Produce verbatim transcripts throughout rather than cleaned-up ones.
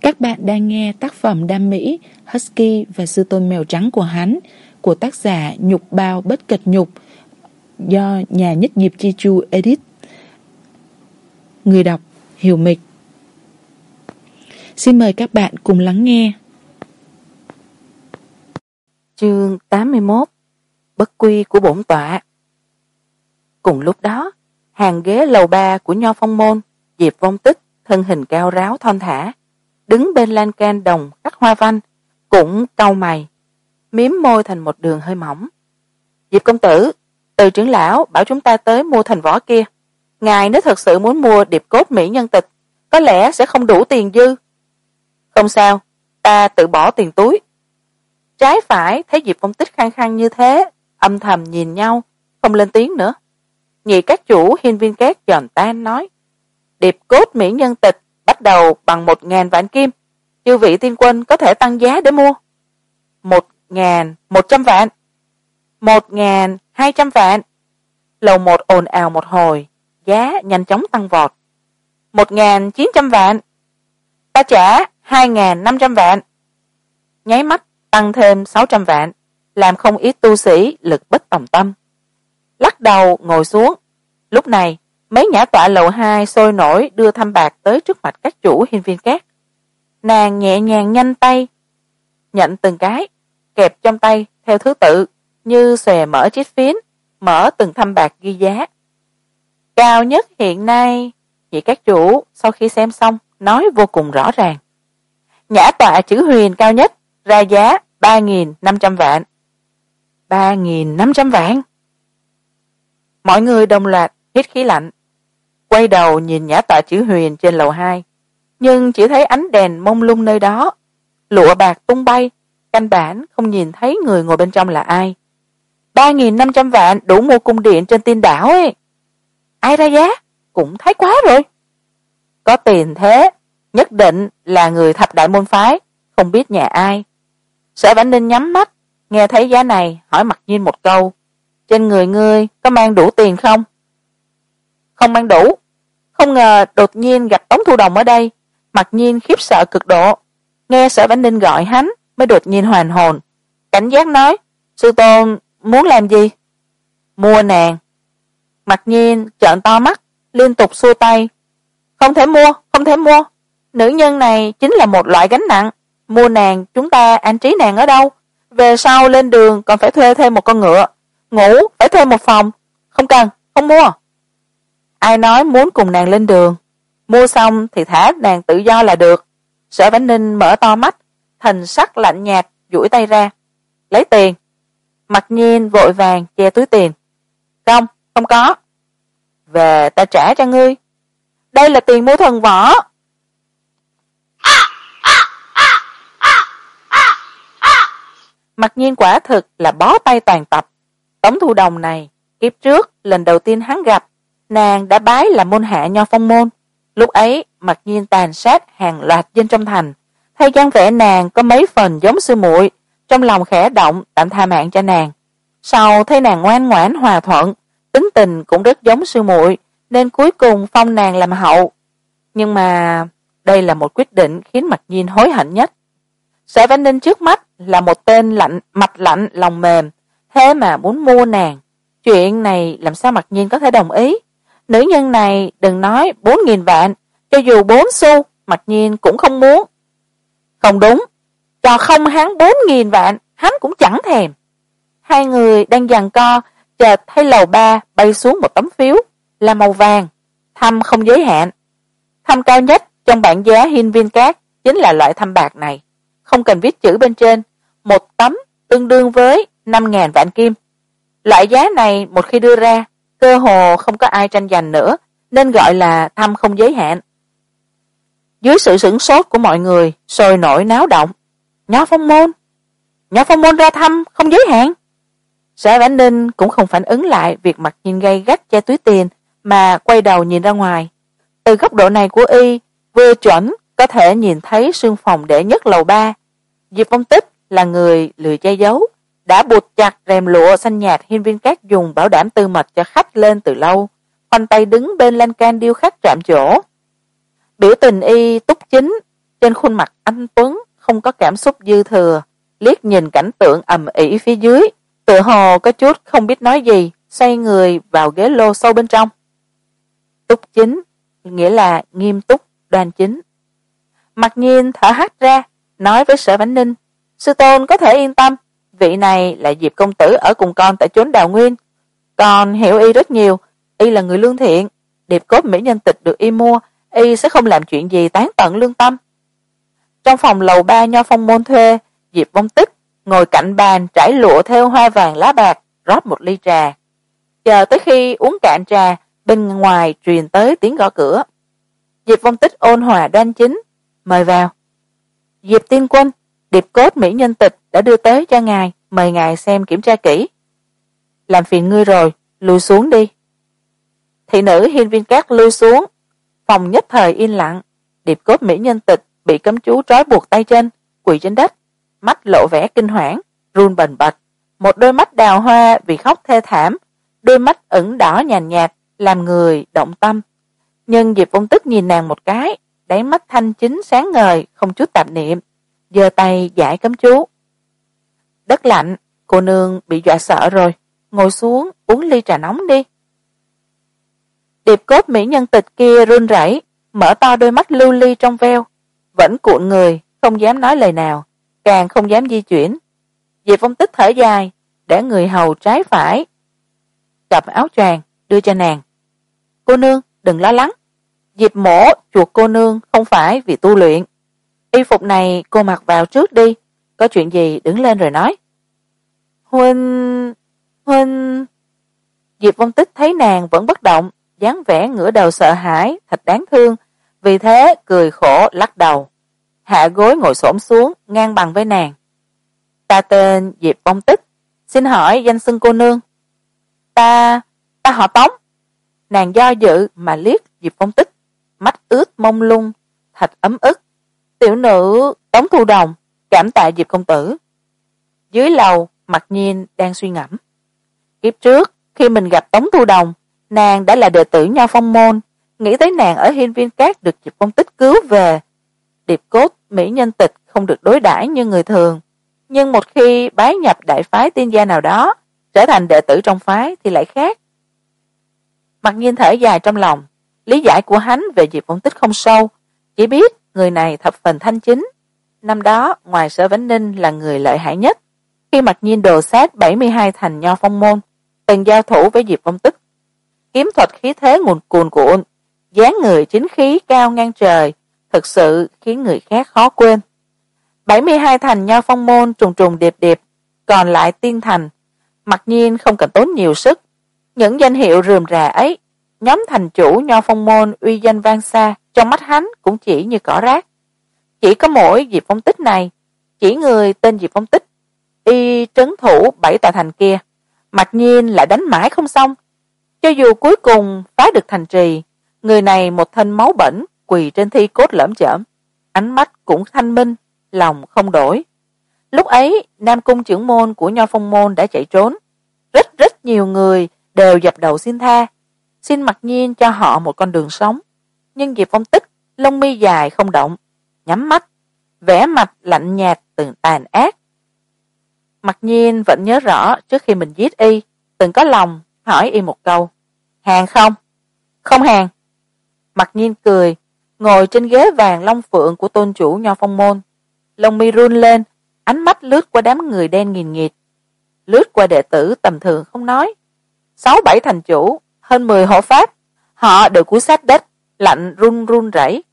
Các bạn đang nghe tác phẩm đam mỹ Husky và sư tôn mèo trắng của hắn của tác giả Nhục Bao Bất Cật Nhục do nhà nhất nghiệp Chi Chu edit. Người đọc Hiểu Mịch. Xin mời các bạn cùng lắng nghe. Chương tám mươi mốt. Bất quy của bổn tọa. Cùng lúc đó, hàng ghế lầu ba của Nho Phong môn, Diệp Vong Tích thân hình cao ráo thon thả, đứng bên lan can đồng khắc hoa văn, cũng cau mày, miếm môi thành một đường hơi mỏng. Diệp công tử, Từ trưởng lão bảo chúng ta tới mua thành võ kia. Ngài nếu thật sự muốn mua điệp cốt mỹ nhân tịch, có lẽ sẽ không đủ tiền dư. Không sao, ta tự bỏ tiền túi. Trái phải thấy Diệp Vong Tích khăng khăng như thế, âm thầm nhìn nhau, không lên tiếng nữa. Nhị các chủ hiên viên két giòn tan nói, điệp cốt mỹ nhân tịch bắt đầu bằng một ngàn vạn kim, chư vị tiên quân có thể tăng giá để mua. Một ngàn một trăm vạn, một ngàn hai trăm vạn. Lầu một ồn ào một hồi, giá nhanh chóng tăng vọt. Một ngàn chín trăm vạn, ta trả hai ngàn năm trăm vạn. Nháy mắt tăng thêm sáu trăm vạn, làm không ít tu sĩ lực bất tòng tâm. Lắc đầu ngồi xuống. Lúc này mấy nhã tọa lầu hai sôi nổi đưa thăm bạc tới trước mặt các chủ hiên viên cát. Nàng nhẹ nhàng nhanh tay nhận từng cái, kẹp trong tay theo thứ tự như xòe mở chiếc phiến, mở từng thăm bạc ghi giá. Cao nhất hiện nay, chị các chủ sau khi xem xong nói vô cùng rõ ràng. Nhã tọa chữ huyền cao nhất ra giá ba nghìn năm trăm vạn. ba nghìn năm trăm vạn. Mọi người đồng loạt hít khí lạnh, quay đầu nhìn nhã tọa chữ huyền trên lầu hai, nhưng chỉ thấy ánh đèn mông lung nơi đó, lụa bạc tung bay, căn bản không nhìn thấy người ngồi bên trong là ai. ba nghìn năm trăm vạn đủ mua cung điện trên tiên đảo ấy. Ai ra giá cũng thấy quá rồi. Có tiền thế, nhất định là người thập đại môn phái, không biết nhà ai. Sở Vãn Ninh nhắm mắt, nghe thấy giá này, hỏi Mặc Nhiên một câu, trên người ngươi có mang đủ tiền không? Không mang đủ. Không ngờ đột nhiên gặp Tống Thu Đồng ở đây, Mặc Nhiên khiếp sợ cực độ. Nghe Sở Vãn Ninh gọi hắn mới đột nhiên hoàn hồn, cảnh giác nói, sư tôn muốn làm gì? Mua nàng. Mặc Nhiên trợn to mắt, liên tục xua tay, không thể mua, không thể mua. Nữ nhân này chính là một loại gánh nặng, mua nàng chúng ta an trí nàng ở đâu? Về sau lên đường còn phải thuê thêm một con ngựa, ngủ phải thuê một phòng. Không cần, không mua. Ai nói muốn cùng nàng lên đường? Mua xong thì thả nàng tự do là được. Sở Vãn Ninh mở to mắt, thần sắc lạnh nhạt, duỗi tay ra, lấy tiền. Mặc Nhiên vội vàng che túi tiền. Không, không có. Về ta trả cho ngươi. Đây là tiền mua thần võ. Mặc Nhiên quả thực là bó tay toàn tập. Tống Thu Đồng này, kiếp trước lần đầu tiên hắn gặp, nàng đã bái là môn hạ Nho Phong môn. Lúc ấy Mặc Nhiên tàn sát hàng loạt dân trong thành, thay dáng vẻ nàng có mấy phần giống sư muội, trong lòng khẽ động tạm tha mạng cho nàng. Sau thấy nàng ngoan ngoãn hòa thuận, tính tình cũng rất giống sư muội, nên cuối cùng phong nàng làm hậu. Nhưng mà đây là một quyết định khiến Mặc Nhiên hối hận nhất. Sở Vãn Ninh trước mắt là một tên lạnh mặt lạnh lòng mềm, thế mà muốn mua nàng. Chuyện này làm sao Mặc Nhiên có thể đồng ý? Nữ nhân này đừng nói bốn nghìn vạn, cho dù bốn xu, Mặc Nhiên cũng không muốn. Không đúng, cho không hắn bốn nghìn vạn, hắn cũng chẳng thèm. Hai người đang giằng co, chợt thấy lầu ba bay xuống một tấm phiếu, là màu vàng, thăm không giới hạn. Thăm cao nhất trong bảng giá hiên viên cát chính là loại thăm bạc này, không cần viết chữ bên trên, một tấm tương đương với năm ngàn vạn kim. Loại giá này một khi đưa ra, cơ hồ không có ai tranh giành nữa, nên gọi là thăm không giới hạn. Dưới sự sửng sốt của mọi người, sôi nổi náo động. Nho Phong môn, Nho Phong môn ra thăm không giới hạn. Sở Vãn Ninh cũng không phản ứng lại việc Mặc Nhiên gay gắt che túi tiền, mà quay đầu nhìn ra ngoài. Từ góc độ này của y, vừa chuẩn có thể nhìn thấy sương phòng đệ nhất lầu ba. Diệp Vong Tích là người lười che giấu, đã buộc chặt rèm lụa xanh nhạt hiên viên cát dùng bảo đảm tư mật cho khách lên từ lâu, khoanh tay đứng bên lan can điêu khắc chạm chỗ. Biểu tình y túc chính, trên khuôn mặt anh tuấn không có cảm xúc dư thừa, liếc nhìn cảnh tượng ầm ĩ phía dưới, tựa hồ có chút không biết nói gì, xoay người vào ghế lô sâu bên trong. Túc chính nghĩa là nghiêm túc đoan chính. Mặc nhiên thở hắt ra, nói với Sở Vãnh Ninh, sư tôn có thể yên tâm, vị này là Diệp công tử ở cùng con tại chốn Đào Nguyên, còn hiểu y rất nhiều, y là người lương thiện, điệp cốt mỹ nhân tịch được y mua, y sẽ không làm chuyện gì tán tận lương tâm. Trong phòng lầu ba Nho Phong môn thuê, Diệp Vong Tích ngồi cạnh bàn trải lụa thêu hoa vàng lá bạc, rót một ly trà. Chờ tới khi uống cạn trà, bên ngoài truyền tới tiếng gõ cửa. Diệp Vong Tích ôn hòa đoan chính, mời vào. Diệp tiên quân, điệp cốt mỹ nhân tịch đã đưa tới cho ngài, mời ngài xem kiểm tra kỹ. Làm phiền ngươi rồi, lui xuống đi. Thị nữ Hiên Viên Cát lui xuống, phòng nhất thời yên lặng. Điệp cốt mỹ nhân tịch bị cấm chú trói buộc tay chân, quỳ trên đất, mắt lộ vẻ kinh hoảng, run bần bật, một đôi mắt đào hoa vì khóc thê thảm, đôi mắt ửng đỏ nhàn nhạt, làm người động tâm. Nhưng Diệp Vong Tích nhìn nàng một cái, đáy mắt thanh chính sáng ngời, không chút tạp niệm, giơ tay giải cấm chú. Đất lạnh, cô nương bị dọa sợ rồi, ngồi xuống uống ly trà nóng đi. Điệp cốt mỹ nhân tịch kia run rẩy, mở to đôi mắt lưu ly trong veo, vẫn cuộn người, không dám nói lời nào, càng không dám di chuyển. Diệp Vong Tích thở dài, để người hầu trái phải cặp áo choàng đưa cho nàng. Cô nương đừng lo lắng, Diệp mổ chuộc cô nương không phải vì tu luyện, y phục này cô mặc vào trước đi, có chuyện gì đứng lên rồi nói. Huynh huynh Diệp Vong Tích thấy nàng vẫn bất động, dáng vẻ ngửa đầu sợ hãi thật đáng thương, vì thế cười khổ lắc đầu, hạ gối ngồi xổm xuống ngang bằng với nàng. Ta tên Diệp Vong Tích, xin hỏi danh xưng cô nương. Ta, ta họ Tống. Nàng do dự mà liếc Diệp Vong Tích, mắt ướt mông lung, thật ấm ức. Tiểu nữ Tống Thu Đồng, cảm tạ Diệp công tử. Dưới lầu, Mặc Nhiên đang suy ngẫm. Kiếp trước, khi mình gặp Tống Thu Đồng, nàng đã là đệ tử Nho Phong môn, nghĩ tới nàng ở Hiên Viên Cát được Diệp Vong Tích cứu về. Điệp cốt mỹ nhân tịch không được đối đãi như người thường, nhưng một khi bái nhập đại phái tiên gia nào đó, trở thành đệ tử trong phái thì lại khác. Mặc Nhiên thở dài trong lòng, lý giải của hắn về Diệp Vong Tích không sâu, chỉ biết người này thập phần thanh chính. Năm đó, ngoài Sở Vãnh Ninh là người lợi hại nhất. Khi Mặc Nhiên đồ sát bảy mươi hai thành Nho Phong môn, từng giao thủ với Diệp Vong Tích. Kiếm thuật khí thế nguồn cuồn cuộn, dáng người chính khí cao ngang trời, thực sự khiến người khác khó quên. bảy mươi hai thành Nho Phong môn trùng trùng điệp điệp, còn lại tiên thành, Mặc Nhiên không cần tốn nhiều sức. Những danh hiệu rườm rà ấy, nhóm thành chủ Nho Phong môn uy danh vang xa, trong mắt hắn cũng chỉ như cỏ rác. Chỉ có mỗi Diệp Vong Tích này, chỉ người tên Diệp Vong Tích, y trấn thủ bảy tòa thành kia, Mặc Nhiên lại đánh mãi không xong. Cho dù cuối cùng phá được thành trì, người này một thân máu bẩn quỳ trên thi cốt lởm chởm, ánh mắt cũng thanh minh, lòng không đổi. Lúc ấy, Nam cung trưởng môn của Nho Phong môn đã chạy trốn, rất rất nhiều người đều dập đầu xin tha, xin Mặc Nhiên cho họ một con đường sống. Nhưng Diệp Vong Tích lông mi dài không động, nhắm mắt, vẻ mặt lạnh nhạt từng tàn ác. Mặc Nhiên vẫn nhớ rõ trước khi mình giết y, từng có lòng hỏi y một câu, hàng không? Không hàng. Mặc Nhiên cười, ngồi trên ghế vàng long phượng của tôn chủ Nho Phong môn, lông mi run lên, ánh mắt lướt qua đám người đen nghìn nghịt, lướt qua đệ tử tầm thường không nói, sáu bảy thành chủ, hơn mười hộ pháp, họ đều cúi sát đất, lạnh run run rẩy.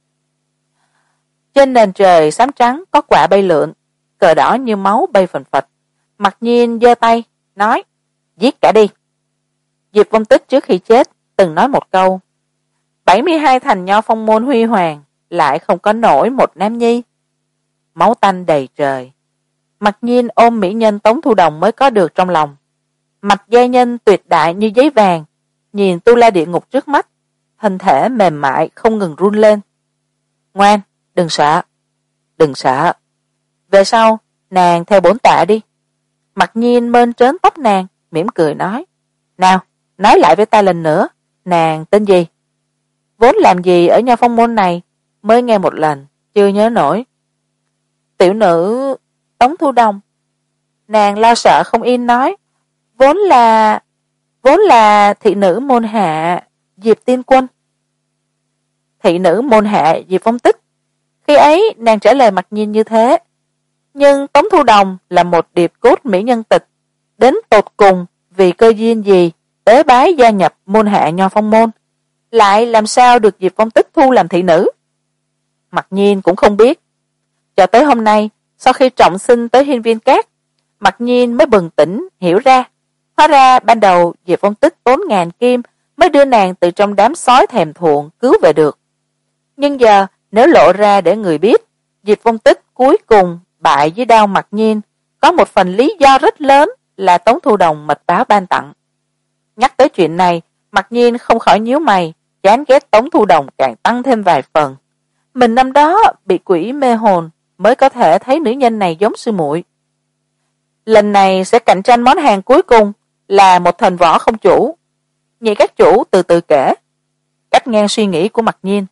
Trên nền trời xám trắng có quả bay lượn, cờ đỏ như máu bay phần phật. Mặc Nhiên giơ tay nói, giết cả đi. Diệp Vong Tích trước khi chết từng nói một câu, bảy mươi hai thành Nho Phong môn huy hoàng, lại không có nổi một nam nhi. Máu tanh đầy trời. Mặc Nhiên ôm mỹ nhân Tống Thu Đồng mới có được trong lòng. Mạch giai nhân tuyệt đại như giấy vàng, nhìn tu la địa ngục trước mắt, thân thể mềm mại không ngừng run lên. Ngoan, đừng sợ, đừng sợ. Về sau, nàng theo bổn tọa đi. Mặc Nhiên mơn trớn tóc nàng, mỉm cười nói, nào, nói lại với ta lần nữa, nàng tên gì? Vốn làm gì ở Nho Phong môn này, mới nghe một lần, chưa nhớ nổi. Tiểu nữ Tống Thu Đồng. Nàng lo sợ không yên nói, vốn là vốn là thị nữ môn hạ Diệp Tiên Quân. Thị nữ môn hạ Diệp Phong Tích. Khi ấy nàng trả lời mặc nhiên như thế, nhưng Tống Thu Đồng là một điệp cốt mỹ nhân tịch, đến tột cùng vì cơ duyên gì tế bái gia nhập môn hạ Nho Phong môn, lại làm sao được Diệp Phong Tích thu làm thị nữ. Mặc nhiên cũng không biết, cho tới hôm nay sau khi trọng sinh tới Hiên Viên Cát, Mặc nhiên mới bừng tỉnh hiểu ra, hóa ra ban đầu Diệp Phong Tích tốn ngàn kim mới đưa nàng từ trong đám sói thèm thuồng cứu về được. Nhưng giờ nếu lộ ra để người biết, Diệp Phong Tích cuối cùng bại dưới đao Mặc nhiên, có một phần lý do rất lớn là Tống Thu Đồng mật báo ban tặng. Nhắc tới chuyện này, Mặc nhiên không khỏi nhíu mày, chán ghét Tống Thu Đồng càng tăng thêm vài phần. Mình năm đó bị quỷ mê hồn mới có thể thấy nữ nhân này giống sư muội. Lần này sẽ cạnh tranh món hàng cuối cùng là một thần võ không chủ. Nhị các chủ từ từ kể, cắt ngang suy nghĩ của Mặc nhiên.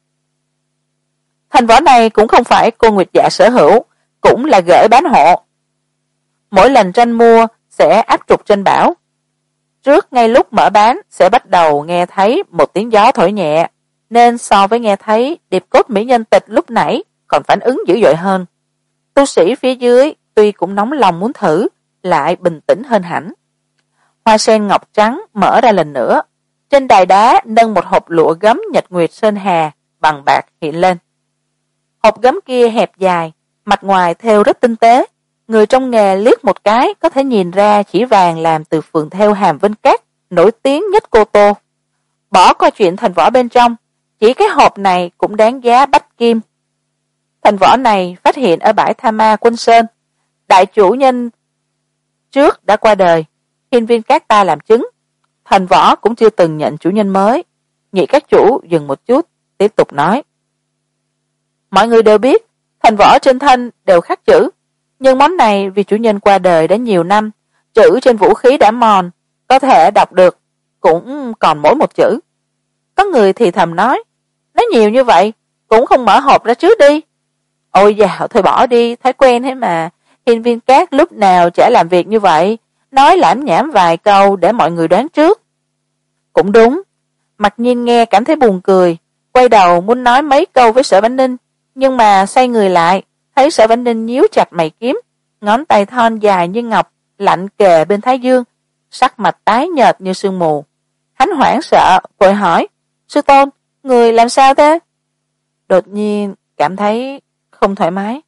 Thần võ này cũng không phải cô Nguyệt Dạ sở hữu, cũng là gửi bán hộ. Mỗi lần tranh mua sẽ áp trục trên bảo. Trước ngay lúc mở bán sẽ bắt đầu nghe thấy một tiếng gió thổi nhẹ, nên so với nghe thấy điệp cốt mỹ nhân tịch lúc nãy còn phản ứng dữ dội hơn. Tu sĩ phía dưới tuy cũng nóng lòng muốn thử, lại bình tĩnh hơn hẳn. Hoa sen ngọc trắng mở ra lần nữa, trên đài đá nâng một hộp lụa gấm nhật nguyệt sơn hà bằng bạc hiện lên. Hộp gấm kia hẹp dài, mặt ngoài thêu rất tinh tế, người trong nghề liếc một cái có thể nhìn ra chỉ vàng làm từ phường thêu Hàm Vinh Cát nổi tiếng nhất Cô Tô. Bỏ qua chuyện thành võ bên trong, chỉ cái hộp này cũng đáng giá bách kim. Thành võ này phát hiện ở bãi Tha Ma Quân Sơn, đại chủ nhân trước đã qua đời, Hiên Viên Cát ta làm chứng, thành võ cũng chưa từng nhận chủ nhân mới. Nhị các chủ dừng một chút, tiếp tục nói, mọi người đều biết thành võ trên thân đều khắc chữ, nhưng món này vì chủ nhân qua đời đã nhiều năm, chữ trên vũ khí đã mòn, có thể đọc được cũng còn mỗi một chữ. Có người thì thầm nói, nói nhiều như vậy cũng không mở hộp ra trước đi. Ôi dào, thôi bỏ đi, thấy quen thế mà. Hiên Viên Cát lúc nào chả làm việc như vậy, nói lảm nhảm vài câu để mọi người đoán trước. Cũng đúng. Mặc nhiên nghe cảm thấy buồn cười, quay đầu muốn nói mấy câu với Sở Vãn Ninh, nhưng mà xoay người lại thấy Sở Vãn Ninh nhíu chặt mày kiếm, ngón tay thon dài như ngọc lạnh kề bên thái dương, sắc mặt tái nhợt như sương mù. Hắn hoảng sợ vội hỏi, sư tôn, người làm sao thế? Đột nhiên cảm thấy không thoải mái.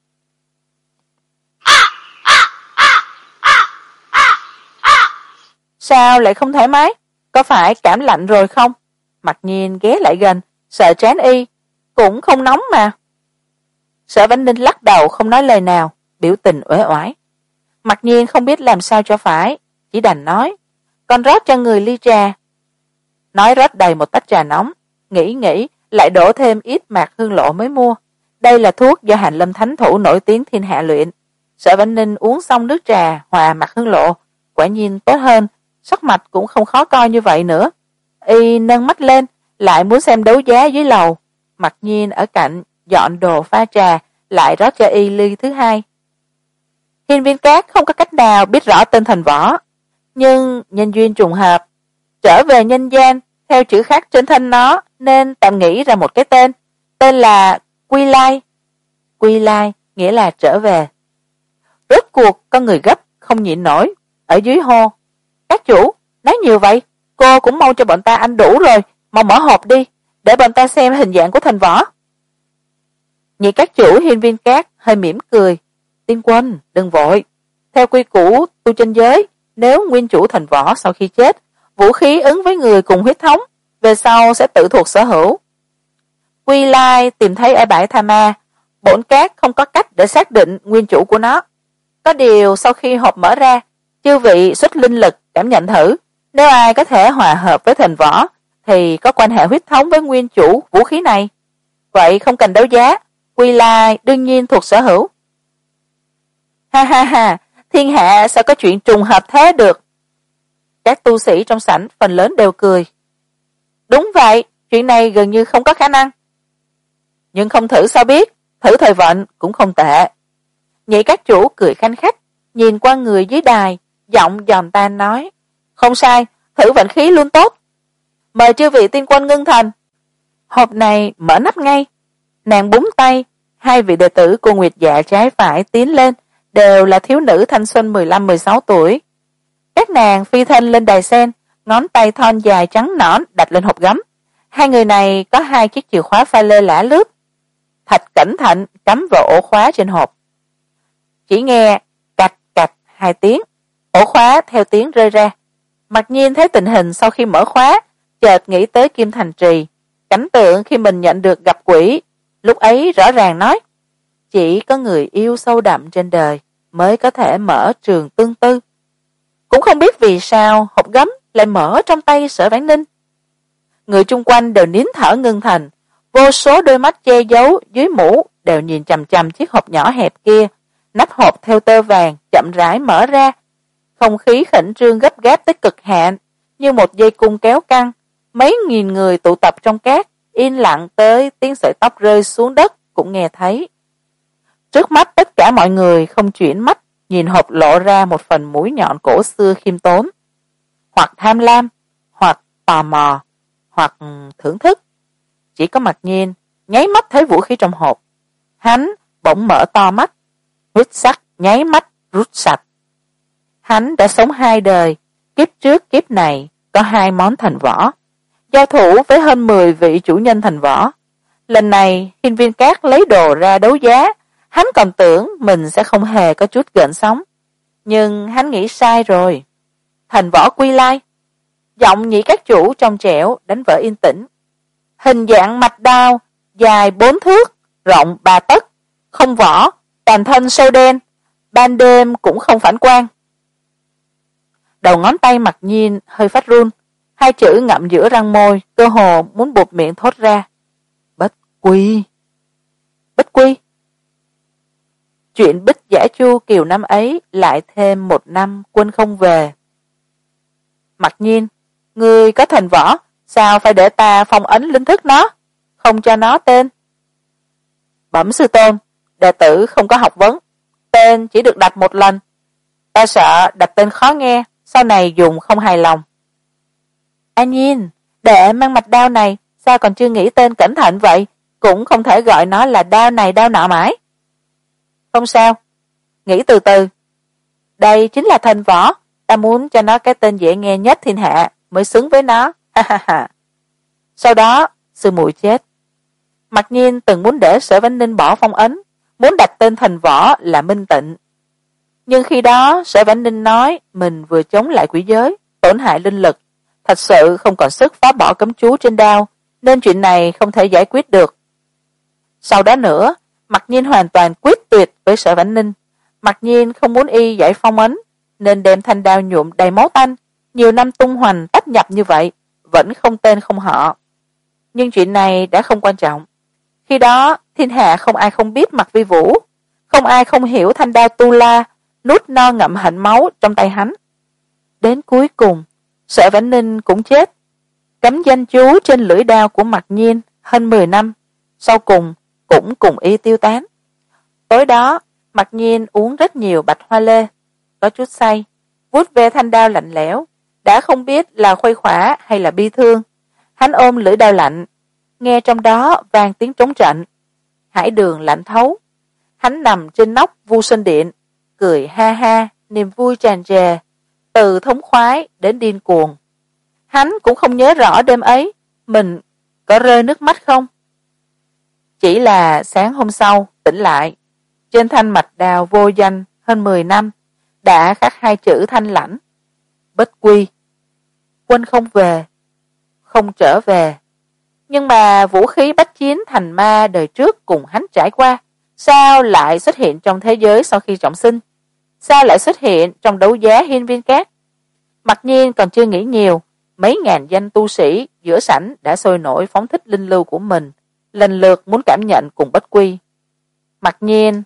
Sao lại không thoải mái? Có phải cảm lạnh rồi không? Mặc nhiên ghé lại gần, sợ trán y, cũng không nóng mà. Sở Vãn Ninh lắc đầu không nói lời nào, biểu tình uể oải. Mặc nhiên không biết làm sao cho phải, chỉ đành nói, con rót cho người ly trà. Nói rót đầy một tách trà nóng, nghĩ nghĩ lại đổ thêm ít mạc hương lộ mới mua. Đây là thuốc do Hàn Lâm thánh thủ nổi tiếng thiên hạ luyện. Sở Vãn Ninh uống xong nước trà hòa mạc hương lộ, quả nhiên tốt hơn, sắc mặt cũng không khó coi như vậy nữa. Y nâng mắt lên, lại muốn xem đấu giá dưới lầu. Mặc nhiên ở cạnh dọn đồ pha trà, lại rót cho y ly thứ hai. Hiên Viên Cát không có cách nào biết rõ tên thành võ, nhưng nhân duyên trùng hợp, trở về nhân gian theo chữ khắc trên thân nó, nên tạm nghĩ ra một cái tên, tên là Quy Lai. Quy Lai nghĩa là trở về. Rốt cuộc con người gấp không nhịn nổi, ở dưới hô, các chủ nói nhiều vậy, cô cũng mau cho bọn ta ăn đủ rồi, mau mở hộp đi, để bọn ta xem hình dạng của thành võ. Nhị các chủ Hiên Viên Cát hơi mỉm cười, tiên quân đừng vội, theo quy củ tu chân giới, nếu nguyên chủ thành võ sau khi chết, vũ khí ứng với người cùng huyết thống, về sau sẽ tự thuộc sở hữu. Quy Lai tìm thấy ở bãi Tha Ma, bổn Cát không có cách để xác định nguyên chủ của nó. Có điều sau khi hộp mở ra, chư vị xuất linh lực cảm nhận thử, nếu ai có thể hòa hợp với thành võ thì có quan hệ huyết thống với nguyên chủ vũ khí này. Vậy không cần đấu giá, Quy Lai đương nhiên thuộc sở hữu. Ha ha ha, thiên hạ sao có chuyện trùng hợp thế được? Các tu sĩ trong sảnh phần lớn đều cười. Đúng vậy, chuyện này gần như không có khả năng. Nhưng không thử sao biết, thử thời vận cũng không tệ. Nhị các chủ cười khanh khách, nhìn qua người dưới đài, giọng giòn tan nói, không sai, thử vận khí luôn tốt. Mời chư vị tiên quân ngưng thần. Hộp này mở nắp ngay. Nàng búng tay, hai vị đệ tử cô Nguyệt Dạ trái phải tiến lên, đều là thiếu nữ thanh xuân mười lăm mười sáu tuổi. Các nàng phi thân lên đài sen, ngón tay thon dài trắng nõn đặt lên hộp gấm. Hai người này có hai chiếc chìa khóa pha lê lả lướt, thật cẩn thận cắm vào ổ khóa trên hộp. Chỉ nghe cạch cạch hai tiếng, ổ khóa theo tiếng rơi ra. Mặc nhiên thấy tình hình sau khi mở khóa, chợt nghĩ tới Kim Thành Trì, cảnh tượng khi mình nhận được gặp quỷ, lúc ấy rõ ràng nói, chỉ có người yêu sâu đậm trên đời mới có thể mở trường tương tư. Cũng không biết vì sao hộp gấm lại mở trong tay Sở Vãn Ninh. Người chung quanh đều nín thở ngưng thần, vô số đôi mắt che giấu dưới mũ đều nhìn chằm chằm chiếc hộp nhỏ hẹp kia. Nắp hộp theo tơ vàng chậm rãi mở ra, không khí khẩn trương gấp gáp tới cực hạn, như một dây cung kéo căng. Mấy nghìn người tụ tập trong cát, yên lặng tới tiếng sợi tóc rơi xuống đất cũng nghe thấy. Trước mắt tất cả mọi người không chuyển mắt, nhìn hộp lộ ra một phần mũi nhọn cổ xưa khiêm tốn, hoặc tham lam, hoặc tò mò, hoặc thưởng thức. Chỉ có Mặc Nhiên nháy mắt thấy vũ khí trong hộp, hắn bỗng mở to mắt, huyết sắc nháy mắt rút sạch. Hắn đã sống hai đời, kiếp trước kiếp này có hai món thành võ, giao thủ với hơn mười vị chủ nhân thành võ. Lần này Hiên Viên Cát lấy đồ ra đấu giá, hắn còn tưởng mình sẽ không hề có chút gợn sóng, nhưng hắn nghĩ sai rồi. Thành võ quy lai. Giọng Nhị các chủ trong trẻo đánh vỡ yên tĩnh. Hình dạng mạch đao, dài bốn thước, rộng ba tấc, không vỏ, toàn thân sâu đen, ban đêm cũng không phản quang. Đầu ngón tay Mặc Nhiên hơi phát run, hai chữ ngậm giữa răng môi, cơ hồ muốn buột miệng thốt ra. Bất quy. Bất quy. Chuyện Bích Giả Chu Kiều năm ấy lại thêm một năm quân không về. Mặc Nhiên, ngươi có thành võ, sao phải để ta phong ấn linh thức nó, không cho nó tên? Bẩm sư tôn, đệ tử không có học vấn, tên chỉ được đặt một lần. Ta sợ đặt tên khó nghe, sau này dùng không hài lòng. An Nhiên, đệ mang mạch đao này, sao còn chưa nghĩ tên cẩn thận vậy, cũng không thể gọi nó là đao này đao nọ mãi. Không sao, nghĩ từ từ. Đây chính là thành võ, ta muốn cho nó cái tên dễ nghe nhất thiên hạ mới xứng với nó. Ha ha ha. Sau đó sư muội chết. Mặc Nhiên từng muốn để Sở Vãn Ninh bỏ phong ấn, muốn đặt tên thành võ là Minh Tịnh. Nhưng khi đó Sở Vãn Ninh nói mình vừa chống lại quỷ giới, tổn hại linh lực, thật sự không còn sức phá bỏ cấm chú trên đao, nên chuyện này không thể giải quyết được. Sau đó nữa, Mặc Nhiên hoàn toàn quyết tuyệt với Sở Vãn Ninh. Mặc Nhiên không muốn y giải phong ấn, nên đem thanh đao nhuộm đầy máu tanh, nhiều năm tung hoành tách nhập như vậy, vẫn không tên không họ. Nhưng chuyện này đã không quan trọng. Khi đó, thiên hạ không ai không biết Mặc Vi Vũ, không ai không hiểu thanh đao tu la, nuốt no ngậm hạnh máu trong tay hắn. Đến cuối cùng, Sở Vãn Ninh cũng chết. Cấm danh chú trên lưỡi đao của Mặc Nhiên hơn mười năm, sau cùng cũng cùng y tiêu tán. Tối đó, Mặc Nhiên uống rất nhiều bạch hoa lê, có chút say, vuốt ve thanh đao lạnh lẽo, đã không biết là khuây khỏa hay là bi thương. Hắn ôm lưỡi đao lạnh, nghe trong đó vang tiếng trống trận, hải đường lạnh thấu. Hắn nằm trên nóc Vu Sơn Điện, cười ha ha, niềm vui tràn trề, từ thống khoái đến điên cuồng. Hắn cũng không nhớ rõ đêm ấy mình có rơi nước mắt không. Chỉ là sáng hôm sau tỉnh lại, trên thanh mạch đao vô danh hơn mười năm đã khắc hai chữ thanh lãnh: Bất quy. Quân không về, không trở về. Nhưng mà vũ khí bách chiến thành ma đời trước cùng hắn trải qua, sao lại xuất hiện trong thế giới sau khi trọng sinh? Sao lại xuất hiện trong đấu giá Hiên Viên Cát? Mặc Nhiên còn chưa nghĩ nhiều, mấy ngàn danh tu sĩ giữa sảnh đã sôi nổi phóng thích linh lưu của mình, lần lượt muốn cảm nhận cùng bất quy. Mặc Nhiên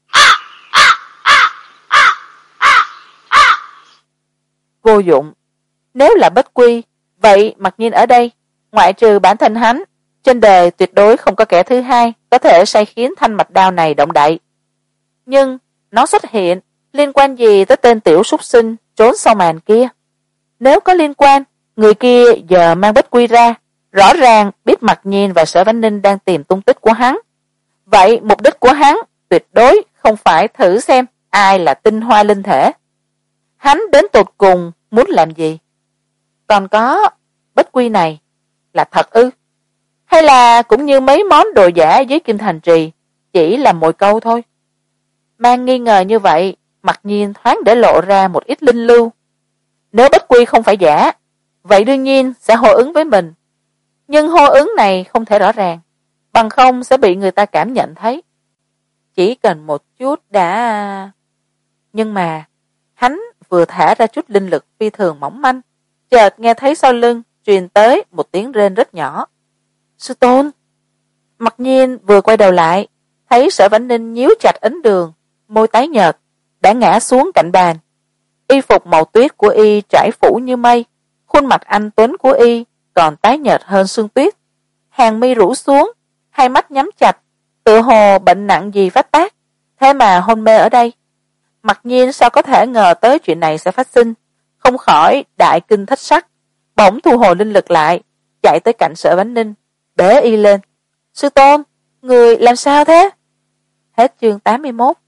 vô dụng. Nếu là bất quy, vậy Mặc Nhiên ở đây, ngoại trừ bản thân hắn, trên đời tuyệt đối không có kẻ thứ hai có thể sai khiến thanh mạch đao này động đậy. Nhưng nó xuất hiện liên quan gì tới tên tiểu súc sinh trốn sau màn kia? Nếu có liên quan, người kia giờ mang bích quy ra, rõ ràng biết Mặc Nhiên và Sở Vãn Ninh đang tìm tung tích của hắn. Vậy mục đích của hắn tuyệt đối không phải thử xem ai là tinh hoa linh thể. Hắn đến tột cùng muốn làm gì? Còn có, bích quy này là thật ư? Hay là cũng như mấy món đồ giả dưới Kim Thành Trì, chỉ là mồi câu thôi? Mang nghi ngờ như vậy, Mặc Nhiên thoáng để lộ ra một ít linh lưu. Nếu bích quy không phải giả, vậy đương nhiên sẽ hô ứng với mình. Nhưng hô ứng này không thể rõ ràng, bằng không sẽ bị người ta cảm nhận thấy. Chỉ cần một chút đã... Nhưng mà, hắn vừa thả ra chút linh lực phi thường mỏng manh, chợt nghe thấy sau lưng truyền tới một tiếng rên rất nhỏ. Sư tôn! Mặc Nhiên vừa quay đầu lại, thấy Sở Vãn Ninh nhíu chặt ấn đường, môi tái nhợt, đã ngã xuống cạnh bàn. Y phục màu tuyết của y trải phủ như mây, khuôn mặt anh tuấn của y còn tái nhợt hơn sương tuyết. Hàng mi rũ xuống, hai mắt nhắm chặt, tựa hồ bệnh nặng gì phát tác, thế mà hôn mê ở đây. Mặc Nhiên sao có thể ngờ tới chuyện này sẽ phát sinh, không khỏi đại kinh thất sắc, bỗng thu hồi linh lực lại, chạy tới cạnh Sở Vãn Ninh, bế y lên. Sư tôn, người làm sao thế? Hết chương tám mươi mốt.